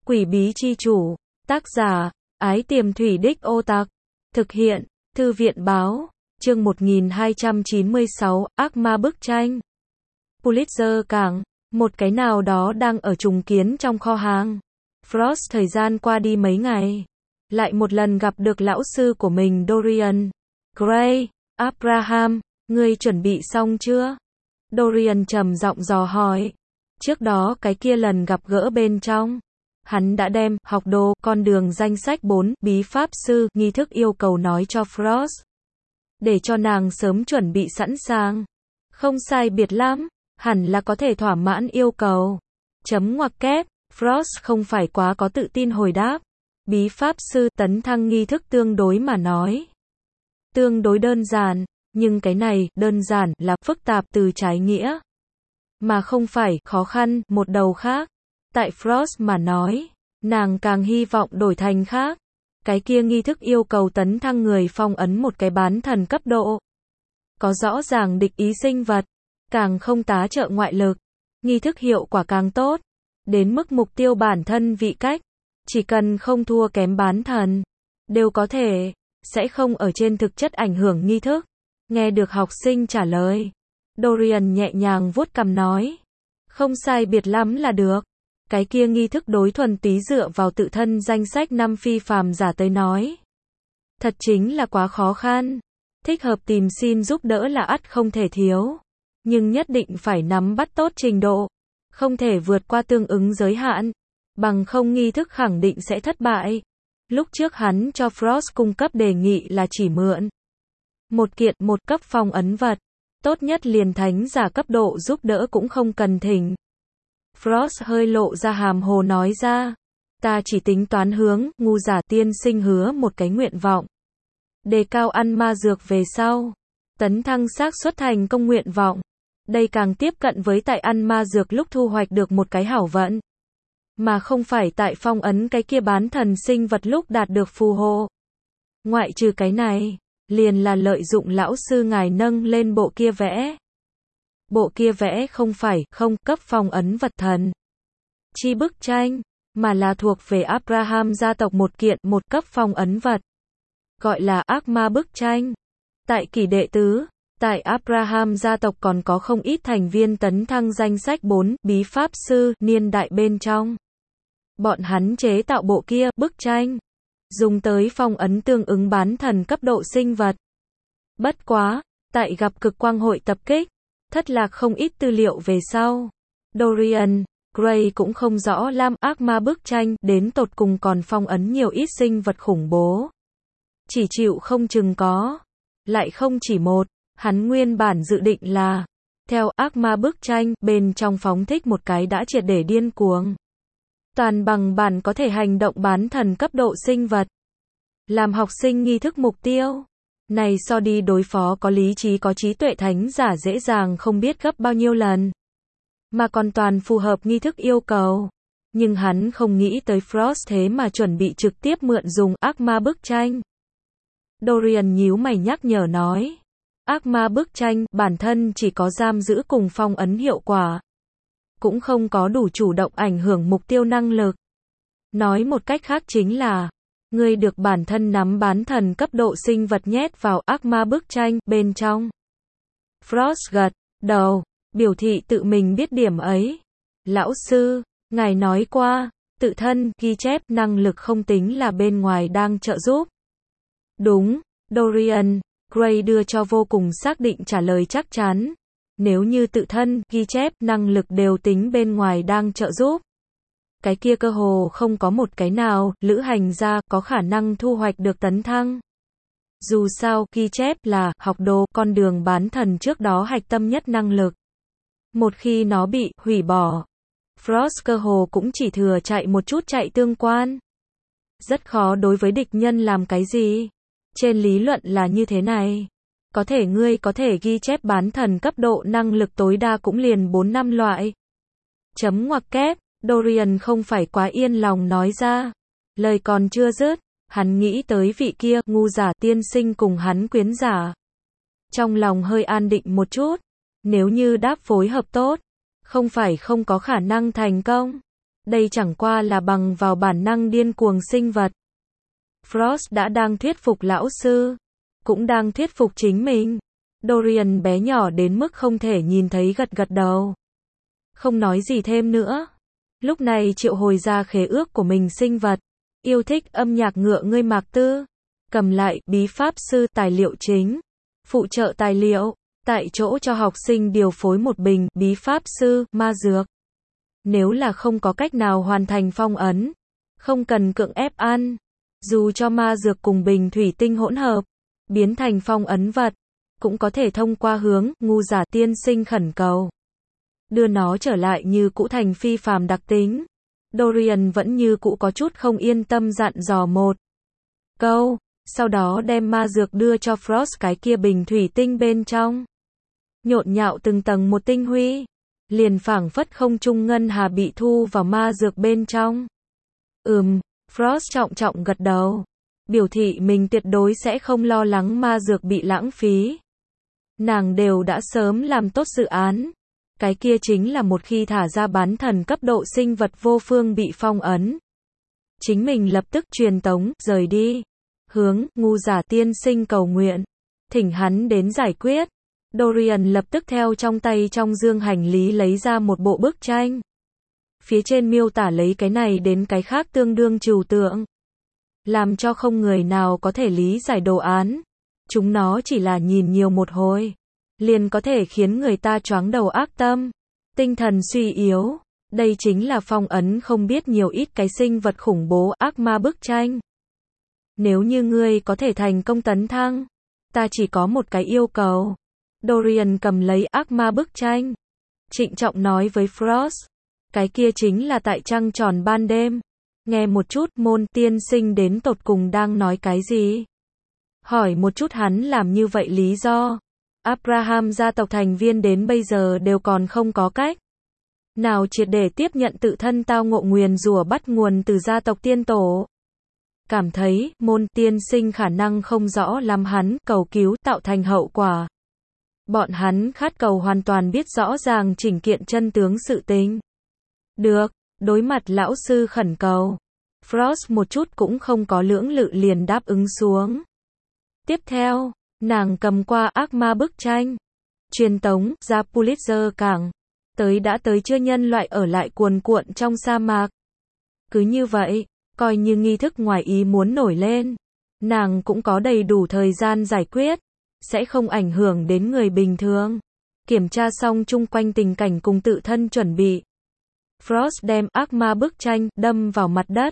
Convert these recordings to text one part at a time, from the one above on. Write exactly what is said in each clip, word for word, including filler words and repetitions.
Quỷ bí chi chủ. Tác giả, Ái Tiềm Thủy Đích Ô Tặc. Thực hiện, Thư viện báo. Chương một nghìn hai trăm chín mươi sáu, Ác ma bức tranh. Pulitzer cảng. Một cái nào đó đang ở trùng kiến trong kho hàng. Frost thời gian qua đi mấy ngày. Lại một lần gặp được lão sư của mình Dorian Gray. Abraham, ngươi chuẩn bị xong chưa? Dorian trầm giọng dò hỏi. Trước đó cái kia lần gặp gỡ bên trong, hắn đã đem học đồ con đường danh sách bốn bí pháp sư nghi thức yêu cầu nói cho Frost, để cho nàng sớm chuẩn bị sẵn sàng. Không sai biệt lắm, hẳn là có thể thỏa mãn yêu cầu. Chấm ngoặc kép, Frost không phải quá có tự tin hồi đáp. Bí pháp sư tấn thăng nghi thức tương đối mà nói tương đối đơn giản, nhưng cái này, đơn giản, là phức tạp từ trái nghĩa, mà không phải khó khăn, một đầu khác. Tại Frost mà nói, nàng càng hy vọng đổi thành khác. Cái kia nghi thức yêu cầu tấn thăng người phong ấn một cái bán thần cấp độ, có rõ ràng địch ý sinh vật, càng không tá trợ ngoại lực. Nghi thức hiệu quả càng tốt, đến mức mục tiêu bản thân vị cách, chỉ cần không thua kém bán thần, đều có thể, sẽ không ở trên thực chất ảnh hưởng nghi thức. Nghe được học sinh trả lời, Dorian nhẹ nhàng vuốt cằm nói. Không sai biệt lắm là được. Cái kia nghi thức đối thuần túy dựa vào tự thân danh sách năm phi phàm giả tới nói, thật chính là quá khó khăn. Thích hợp tìm xin giúp đỡ là ắt không thể thiếu, nhưng nhất định phải nắm bắt tốt trình độ, không thể vượt qua tương ứng giới hạn, bằng không nghi thức khẳng định sẽ thất bại. Lúc trước hắn cho Frost cung cấp đề nghị là chỉ mượn một kiện một cấp phong ấn vật, tốt nhất liền thánh giả cấp độ giúp đỡ cũng không cần thỉnh. Frost hơi lộ ra hàm hồ nói ra, ta chỉ tính toán hướng ngu giả tiên sinh hứa một cái nguyện vọng, đề cao ăn ma dược về sau, tấn thăng xác suất thành công nguyện vọng. Đây càng tiếp cận với tại ăn ma dược lúc thu hoạch được một cái hảo vận, mà không phải tại phong ấn cái kia bán thần sinh vật lúc đạt được phù hộ. Ngoại trừ cái này, liền là lợi dụng lão sư ngài nâng lên bộ kia vẽ. Bộ kia vẽ không phải không cấp phong ấn vật thần chi bức tranh, mà là thuộc về Abraham gia tộc một kiện một cấp phong ấn vật, gọi là ác ma bức tranh. Tại kỳ đệ tứ, tại Abraham gia tộc còn có không ít thành viên tấn thăng danh sách bốn bí pháp sư niên đại bên trong. Bọn hắn chế tạo bộ kia bức tranh, dùng tới phong ấn tương ứng bán thần cấp độ sinh vật. Bất quá, tại gặp cực quang hội tập kích, thất lạc không ít tư liệu về sau, Dorian Gray cũng không rõ lam ác ma bức tranh đến tột cùng còn phong ấn nhiều ít sinh vật khủng bố. Chỉ chịu không chừng có, lại không chỉ một. Hắn nguyên bản dự định là, theo ác ma bức tranh, bên trong phóng thích một cái đã triệt để điên cuồng, toàn bằng bản có thể hành động bán thần cấp độ sinh vật, làm học sinh nghi thức mục tiêu. Này so đi đối phó có lý trí có trí tuệ thánh giả dễ dàng không biết gấp bao nhiêu lần, mà còn toàn phù hợp nghi thức yêu cầu. Nhưng hắn không nghĩ tới Frost thế mà chuẩn bị trực tiếp mượn dùng ác ma bức tranh. Dorian nhíu mày nhắc nhở nói. Ác ma bức tranh, bản thân chỉ có giam giữ cùng phong ấn hiệu quả, cũng không có đủ chủ động ảnh hưởng mục tiêu năng lực. Nói một cách khác chính là, ngươi được bản thân nắm bán thần cấp độ sinh vật nhét vào ác ma bức tranh bên trong. Frost gật đầu, biểu thị tự mình biết điểm ấy. Lão sư, ngài nói qua, tự thân ghi chép năng lực không tính là bên ngoài đang trợ giúp. Đúng, Dorian Gray đưa cho vô cùng xác định trả lời chắc chắn. Nếu như tự thân ghi chép năng lực đều tính bên ngoài đang trợ giúp, cái kia cơ hồ không có một cái nào lữ hành gia có khả năng thu hoạch được tấn thăng. Dù sao, ghi chép là học đồ con đường bán thần trước đó hạch tâm nhất năng lực. Một khi nó bị hủy bỏ, Frost cơ hồ cũng chỉ thừa chạy một chút chạy tương quan. Rất khó đối với địch nhân làm cái gì. Trên lý luận là như thế này. Có thể ngươi có thể ghi chép bán thần cấp độ năng lực tối đa cũng liền bốn năm loại. Chấm ngoặc kép, Dorian không phải quá yên lòng nói ra. Lời còn chưa dứt, hắn nghĩ tới vị kia ngu giả tiên sinh cùng hắn quyến giả. Trong lòng hơi an định một chút. Nếu như đáp phối hợp tốt, không phải không có khả năng thành công. Đây chẳng qua là bằng vào bản năng điên cuồng sinh vật. Frost đã đang thuyết phục lão sư, cũng đang thuyết phục chính mình. Dorian bé nhỏ đến mức không thể nhìn thấy gật gật đầu. Không nói gì thêm nữa. Lúc này triệu hồi ra khế ước của mình sinh vật. Yêu thích âm nhạc ngựa ngươi Mạc Tư. Cầm lại bí pháp sư tài liệu chính. Phụ trợ tài liệu. Tại chỗ cho học sinh điều phối một bình bí pháp sư ma dược. Nếu là không có cách nào hoàn thành phong ấn, không cần cưỡng ép ăn. Dù cho ma dược cùng bình thủy tinh hỗn hợp, biến thành phong ấn vật, cũng có thể thông qua hướng ngu giả tiên sinh khẩn cầu. Đưa nó trở lại như cũ thành phi phàm đặc tính. Dorian vẫn như cũ có chút không yên tâm dặn dò một câu, sau đó đem ma dược đưa cho Frost cái kia bình thủy tinh bên trong. Nhộn nhạo từng tầng một tinh huy, liền phảng phất không trung ngân hà bị thu vào ma dược bên trong. Ừm, Frost trọng trọng gật đầu, biểu thị mình tuyệt đối sẽ không lo lắng ma dược bị lãng phí. Nàng đều đã sớm làm tốt dự án. Cái kia chính là một khi thả ra bán thần cấp độ sinh vật vô phương bị phong ấn. Chính mình lập tức truyền tống, rời đi. Hướng, ngu giả tiên sinh cầu nguyện. Thỉnh hắn đến giải quyết. Dorian lập tức theo trong tay trong dương hành lý lấy ra một bộ bức tranh. Phía trên miêu tả lấy cái này đến cái khác tương đương trừu tượng. Làm cho không người nào có thể lý giải đồ án. Chúng nó chỉ là nhìn nhiều một hồi, liền có thể khiến người ta choáng đầu ác tâm, tinh thần suy yếu. Đây chính là phong ấn không biết nhiều ít cái sinh vật khủng bố ác ma bức tranh. Nếu như ngươi có thể thành công tấn thăng, ta chỉ có một cái yêu cầu. Dorian cầm lấy ác ma bức tranh, trịnh trọng nói với Frost. Cái kia chính là tại trăng tròn ban đêm. Nghe một chút môn tiên sinh đến tột cùng đang nói cái gì. Hỏi một chút hắn làm như vậy lý do. Abraham gia tộc thành viên đến bây giờ đều còn không có cách nào triệt để tiếp nhận tự thân tao ngộ nguyền rủa bắt nguồn từ gia tộc tiên tổ. Cảm thấy môn tiên sinh khả năng không rõ lắm hắn cầu cứu tạo thành hậu quả. Bọn hắn khát cầu hoàn toàn biết rõ ràng chỉnh kiện chân tướng sự tình. Được, đối mặt lão sư khẩn cầu, Frost một chút cũng không có lưỡng lự liền đáp ứng xuống. Tiếp theo, nàng cầm qua ác ma bức tranh, truyền tống ra Pulitzer cảng, tới đã tới chưa nhân loại ở lại cuồn cuộn trong sa mạc. Cứ như vậy, coi như nghi thức ngoài ý muốn nổi lên, nàng cũng có đầy đủ thời gian giải quyết, sẽ không ảnh hưởng đến người bình thường. Kiểm tra xong chung quanh tình cảnh cùng tự thân chuẩn bị, Frost đem ác ma bức tranh đâm vào mặt đất.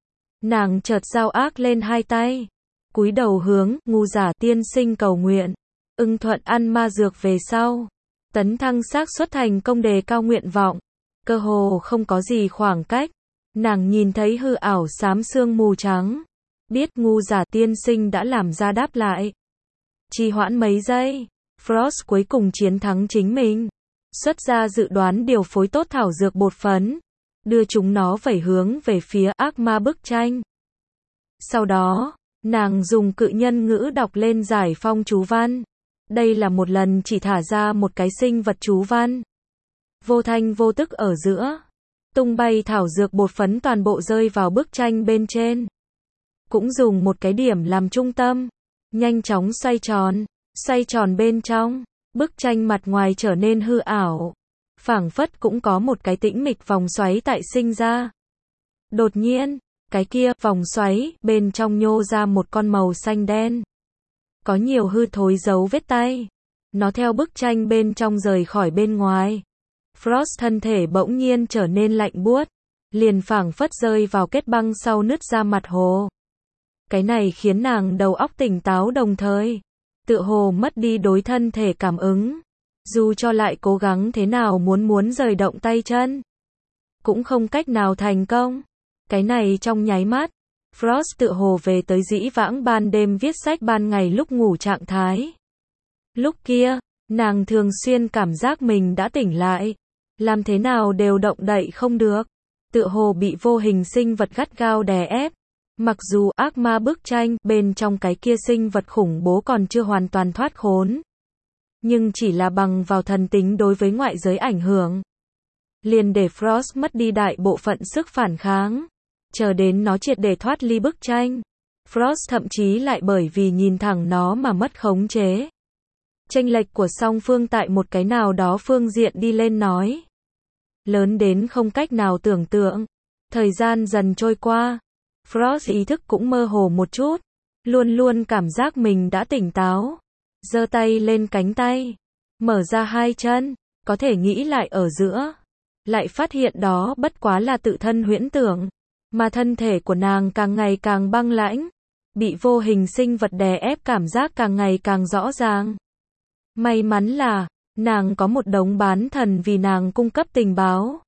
Nàng chợt giao ác lên hai tay, cúi đầu hướng ngu giả tiên sinh cầu nguyện, ưng thuận ăn ma dược về sau, tấn thăng xác suất thành công đề cao nguyện vọng. Cơ hồ không có gì khoảng cách, nàng nhìn thấy hư ảo xám sương mù trắng, biết ngu giả tiên sinh đã làm ra đáp lại. Trì hoãn mấy giây, Frost cuối cùng chiến thắng chính mình, xuất ra dự đoán điều phối tốt thảo dược bột phấn, đưa chúng nó vẩy hướng về phía ác ma bức tranh. Sau đó, nàng dùng cự nhân ngữ đọc lên giải phong chú văn. Đây là một lần chỉ thả ra một cái sinh vật chú văn. Vô thanh vô tức ở giữa, tung bay thảo dược bột phấn toàn bộ rơi vào bức tranh bên trên. Cũng dùng một cái điểm làm trung tâm, nhanh chóng xoay tròn, xoay tròn bên trong, bức tranh mặt ngoài trở nên hư ảo. Phảng phất cũng có một cái tĩnh mịch vòng xoáy tại sinh ra. Đột nhiên, cái kia vòng xoáy bên trong nhô ra một con màu xanh đen. Có nhiều hư thối dấu vết tay. Nó theo bức tranh bên trong rời khỏi bên ngoài. Frost thân thể bỗng nhiên trở nên lạnh buốt, liền phảng phất rơi vào kết băng sau nứt ra mặt hồ. Cái này khiến nàng đầu óc tỉnh táo đồng thời, tựa hồ mất đi đối thân thể cảm ứng. Dù cho lại cố gắng thế nào muốn muốn rời động tay chân, cũng không cách nào thành công. Cái này trong nháy mắt, Frost tựa hồ về tới dĩ vãng ban đêm viết sách ban ngày lúc ngủ trạng thái. Lúc kia, nàng thường xuyên cảm giác mình đã tỉnh lại, làm thế nào đều động đậy không được, tựa hồ bị vô hình sinh vật gắt gao đè ép. Mặc dù ác ma bức tranh bên trong cái kia sinh vật khủng bố còn chưa hoàn toàn thoát khốn, nhưng chỉ là bằng vào thần tính đối với ngoại giới ảnh hưởng, liền để Frost mất đi đại bộ phận sức phản kháng. Chờ đến nó triệt để thoát ly bức tranh, Frost thậm chí lại bởi vì nhìn thẳng nó mà mất khống chế. Chênh lệch của song phương tại một cái nào đó phương diện đi lên nói. Lớn đến không cách nào tưởng tượng. Thời gian dần trôi qua, Frost ý thức cũng mơ hồ một chút, luôn luôn cảm giác mình đã tỉnh táo. Giơ tay lên cánh tay, mở ra hai chân, có thể nghĩ lại ở giữa. Lại phát hiện đó bất quá là tự thân huyễn tưởng, mà thân thể của nàng càng ngày càng băng lãnh, bị vô hình sinh vật đè ép, cảm giác càng ngày càng rõ ràng. May mắn là, nàng có một đống bán thần vì nàng cung cấp tình báo,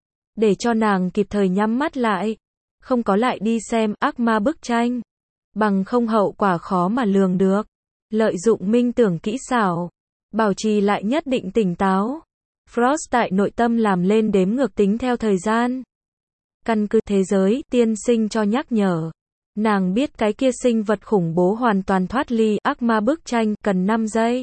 để cho nàng kịp thời nhắm mắt lại, không có lại đi xem ác ma bức tranh, bằng không hậu quả khó mà lường được. Lợi dụng minh tưởng kỹ xảo, bảo trì lại nhất định tỉnh táo. Frost tại nội tâm làm lên đếm ngược tính theo thời gian. Căn cứ thế giới tiên sinh cho nhắc nhở, nàng biết cái kia sinh vật khủng bố hoàn toàn thoát ly ác ma bức tranh cần năm giây.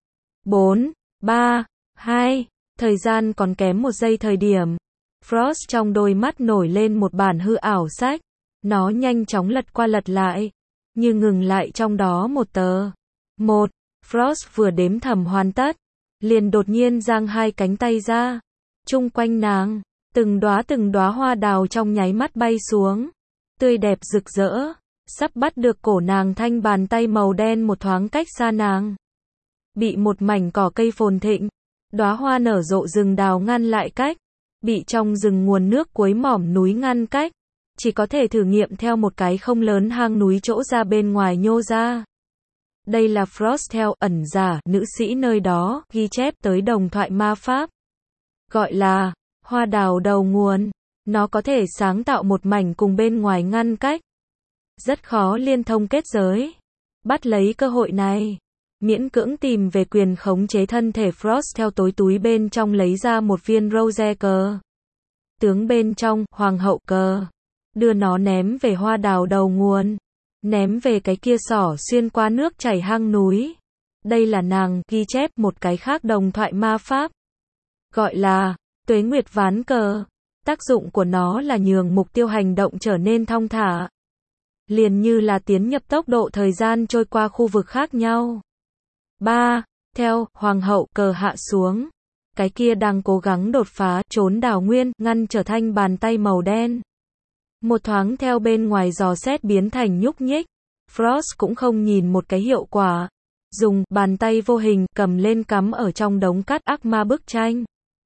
bốn, ba, hai, thời gian còn kém một giây thời điểm. Frost trong đôi mắt nổi lên một bản hư ảo sách, nó nhanh chóng lật qua lật lại, như ngừng lại trong đó một tờ. Một, Frost vừa đếm thầm hoàn tất, liền đột nhiên giang hai cánh tay ra, chung quanh nàng, từng đóa từng đóa hoa đào trong nháy mắt bay xuống, tươi đẹp rực rỡ, sắp bắt được cổ nàng. Thanh bàn tay màu đen một thoáng cách xa nàng, bị một mảnh cỏ cây phồn thịnh, đóa hoa nở rộ rừng đào ngăn lại cách, bị trong rừng nguồn nước cuối mỏm núi ngăn cách, chỉ có thể thử nghiệm theo một cái không lớn hang núi chỗ ra bên ngoài nhô ra. Đây là Frost theo ẩn giả, nữ sĩ nơi đó, ghi chép tới đồng thoại ma pháp. Gọi là, hoa đào đầu nguồn. Nó có thể sáng tạo một mảnh cùng bên ngoài ngăn cách. Rất khó liên thông kết giới. Bắt lấy cơ hội này, miễn cưỡng tìm về quyền khống chế thân thể. Frost theo tối túi bên trong lấy ra một viên rose cờ. Tướng bên trong, hoàng hậu cờ. Đưa nó ném về hoa đào đầu nguồn. Ném về cái kia xỏ xuyên qua nước chảy hang núi. Đây là nàng ghi chép một cái khác đồng thoại ma pháp. Gọi là, tuế nguyệt ván cờ. Tác dụng của nó là nhường mục tiêu hành động trở nên thong thả. Liền như là tiến nhập tốc độ thời gian trôi qua khu vực khác nhau. ba. Theo, hoàng hậu cờ hạ xuống. Cái kia đang cố gắng đột phá, trốn đào nguyên, ngăn trở thanh bàn tay màu đen. Một thoáng theo bên ngoài dò xét biến thành nhúc nhích. Frost cũng không nhìn một cái hiệu quả. Dùng bàn tay vô hình cầm lên cắm ở trong đống cát ác ma bức tranh.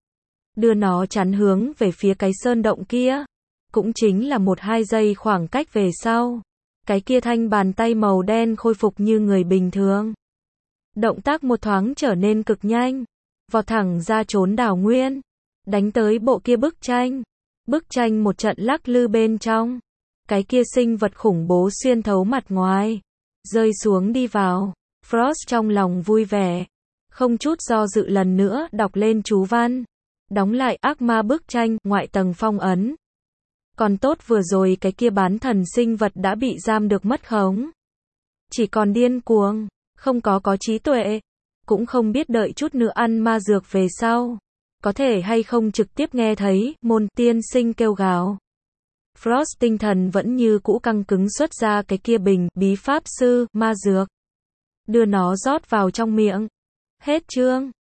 Đưa nó chắn hướng về phía cái sơn động kia. Cũng chính là một hai giây khoảng cách về sau. Cái kia thanh bàn tay màu đen khôi phục như người bình thường. Động tác một thoáng trở nên cực nhanh. Vọt thẳng ra trốn đảo nguyên. Đánh tới bộ kia bức tranh. Bức tranh một trận lắc lư bên trong. Cái kia sinh vật khủng bố xuyên thấu mặt ngoài. Rơi xuống đi vào. Frost trong lòng vui vẻ. Không chút do dự lần nữa đọc lên chú văn. Đóng lại ác ma bức tranh, ngoại tầng phong ấn. Còn tốt vừa rồi cái kia bán thần sinh vật đã bị giam được mất khống. Chỉ còn điên cuồng, không có có trí tuệ. Cũng không biết đợi chút nữa ăn ma dược về sau. Có thể hay không trực tiếp nghe thấy, môn tiên sinh kêu gào. Frost tinh thần vẫn như cũ căng cứng xuất ra cái kia bình, bí pháp sư, ma dược. Đưa nó rót vào trong miệng. Hết chương.